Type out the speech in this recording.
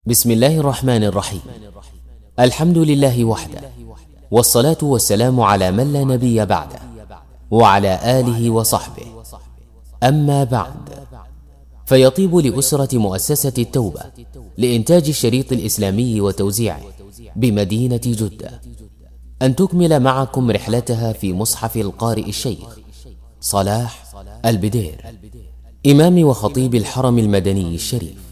بسم الله الرحمن الرحيم. الحمد لله وحده، والصلاة والسلام على من لا نبي بعده، وعلى آله وصحبه. أما بعد، فيطيب لأسرة مؤسسة التوبة لإنتاج الشريط الإسلامي وتوزيعه بمدينة جدة أن تكمل معكم رحلتها في مصحف القارئ الشيخ صلاح البدير، إمام وخطيب الحرم المدني الشريف.